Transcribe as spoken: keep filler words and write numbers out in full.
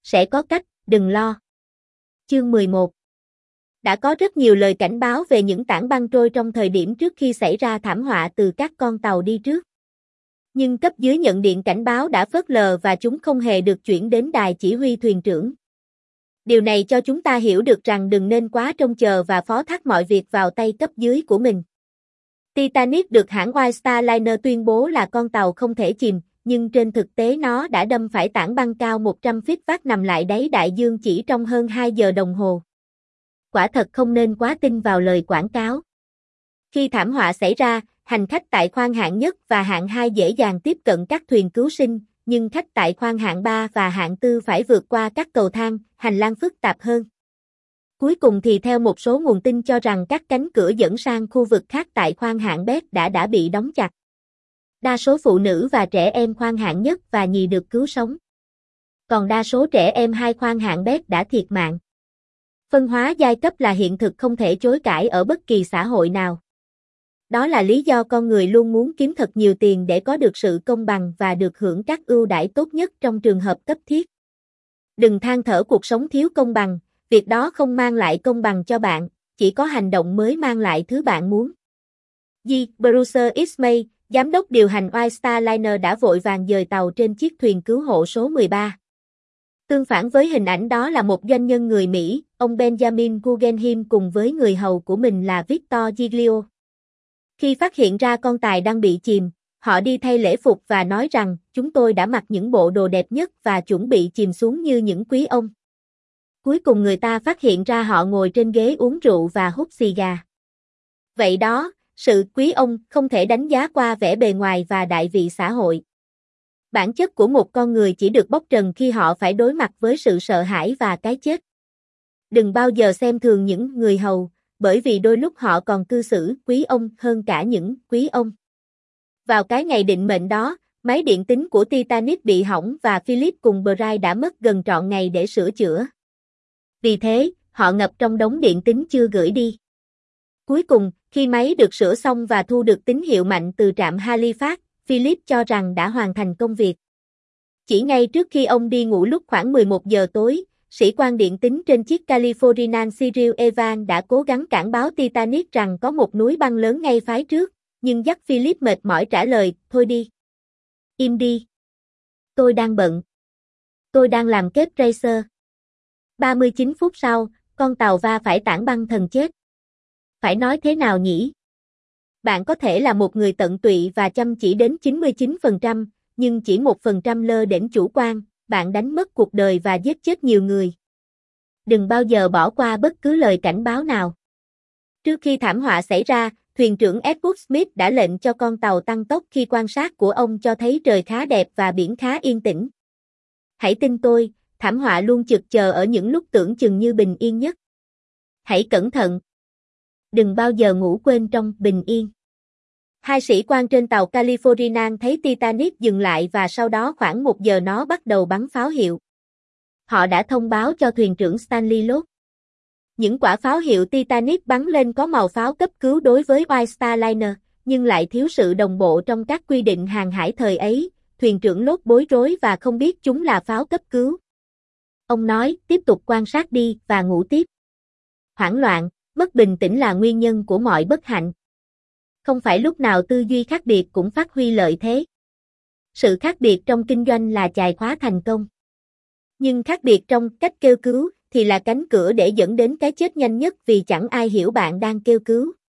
sẽ có cách, đừng lo. Chương mười một. Đã có rất nhiều lời cảnh báo về những tảng băng trôi trong thời điểm trước khi xảy ra thảm họa từ các con tàu đi trước. Nhưng cấp dưới nhận điện cảnh báo đã phớt lờ và chúng không hề được chuyển đến đài chỉ huy thuyền trưởng. Điều này cho chúng ta hiểu được rằng đừng nên quá trông chờ và phó thác mọi việc vào tay cấp dưới của mình. Titanic được hãng White Star Liner tuyên bố là con tàu không thể chìm, nhưng trên thực tế nó đã đâm phải tảng băng cao một trăm feet vát nằm lại đáy đại dương chỉ trong hơn hai giờ đồng hồ. Quả thật không nên quá tin vào lời quảng cáo. Khi thảm họa xảy ra, hành khách tại khoang hạng nhất và hạng hai dễ dàng tiếp cận các thuyền cứu sinh, nhưng khách tại khoang hạng ba và hạng tư phải vượt qua các cầu thang, hành lang phức tạp hơn. Cuối cùng thì theo một số nguồn tin cho rằng các cánh cửa dẫn sang khu vực khác tại khoang hạng B đã đã bị đóng chặt. Đa số phụ nữ và trẻ em khoang hạng nhất và nhì được cứu sống. Còn đa số trẻ em hai khoang hạng B đã thiệt mạng. Phân hóa giai cấp là hiện thực không thể chối cãi ở bất kỳ xã hội nào. Đó là lý do con người luôn muốn kiếm thật nhiều tiền để có được sự công bằng và được hưởng các ưu đãi tốt nhất trong trường hợp cấp thiết. Đừng than thở cuộc sống thiếu công bằng, việc đó không mang lại công bằng cho bạn, chỉ có hành động mới mang lại thứ bạn muốn. G. Bruce Ismay, giám đốc điều hành White Star Liner đã vội vàng dời tàu trên chiếc thuyền cứu hộ số mười ba. Tương phản với hình ảnh đó là một doanh nhân người Mỹ, ông Benjamin Guggenheim cùng với người hầu của mình là Victor Giglio. Khi phát hiện ra con tài đang bị chìm, họ đi thay lễ phục và nói rằng, chúng tôi đã mặc những bộ đồ đẹp nhất và chuẩn bị chìm xuống như những quý ông. Cuối cùng người ta phát hiện ra họ ngồi trên ghế uống rượu và hút xì gà. Vậy đó, sự quý ông không thể đánh giá qua vẻ bề ngoài và đại vị xã hội. Bản chất của một con người chỉ được bóc trần khi họ phải đối mặt với sự sợ hãi và cái chết. Đừng bao giờ xem thường những người hầu, bởi vì đôi lúc họ còn cư xử quý ông hơn cả những quý ông. Vào cái ngày định mệnh đó, máy điện tính của Titanic bị hỏng và Philip cùng Brian đã mất gần trọn ngày để sửa chữa. Vì thế, họ ngập trong đống điện tính chưa gửi đi. Cuối cùng, khi máy được sửa xong và thu được tín hiệu mạnh từ trạm Halifax, Philip cho rằng đã hoàn thành công việc. Chỉ ngay trước khi ông đi ngủ lúc khoảng mười một giờ tối, sĩ quan điện tính trên chiếc Californian Cyril Evans đã cố gắng cản báo Titanic rằng có một núi băng lớn ngay phái trước, nhưng Jack Philip mệt mỏi trả lời, thôi đi. Im đi. Tôi đang bận. Tôi đang làm kết racer. ba mươi chín phút sau, con tàu va phải tảng băng thần chết. Phải nói thế nào nhỉ? Bạn có thể là một người tận tụy và chăm chỉ đến chín mươi chín phần trăm, nhưng chỉ một phần trăm lơ đễnh chủ quan, bạn đánh mất cuộc đời và giết chết nhiều người. Đừng bao giờ bỏ qua bất cứ lời cảnh báo nào. Trước khi thảm họa xảy ra, thuyền trưởng Edward Smith đã lệnh cho con tàu tăng tốc khi quan sát của ông cho thấy trời khá đẹp và biển khá yên tĩnh. Hãy tin tôi, thảm họa luôn chực chờ ở những lúc tưởng chừng như bình yên nhất. Hãy cẩn thận. Đừng bao giờ ngủ quên trong bình yên. Hai sĩ quan trên tàu Californian thấy Titanic dừng lại và sau đó khoảng một giờ nó bắt đầu bắn pháo hiệu. Họ đã thông báo cho thuyền trưởng Stanley Lott. Những quả pháo hiệu Titanic bắn lên có màu pháo cấp cứu đối với White Star Liner, nhưng lại thiếu sự đồng bộ trong các quy định hàng hải thời ấy. Thuyền trưởng Lott bối rối và không biết chúng là pháo cấp cứu. Ông nói, tiếp tục quan sát đi và ngủ tiếp. Hoảng loạn, mất bình tĩnh là nguyên nhân của mọi bất hạnh. Không phải lúc nào tư duy khác biệt cũng phát huy lợi thế. Sự khác biệt trong kinh doanh là chìa khóa thành công. Nhưng khác biệt trong cách kêu cứu thì là cánh cửa để dẫn đến cái chết nhanh nhất vì chẳng ai hiểu bạn đang kêu cứu.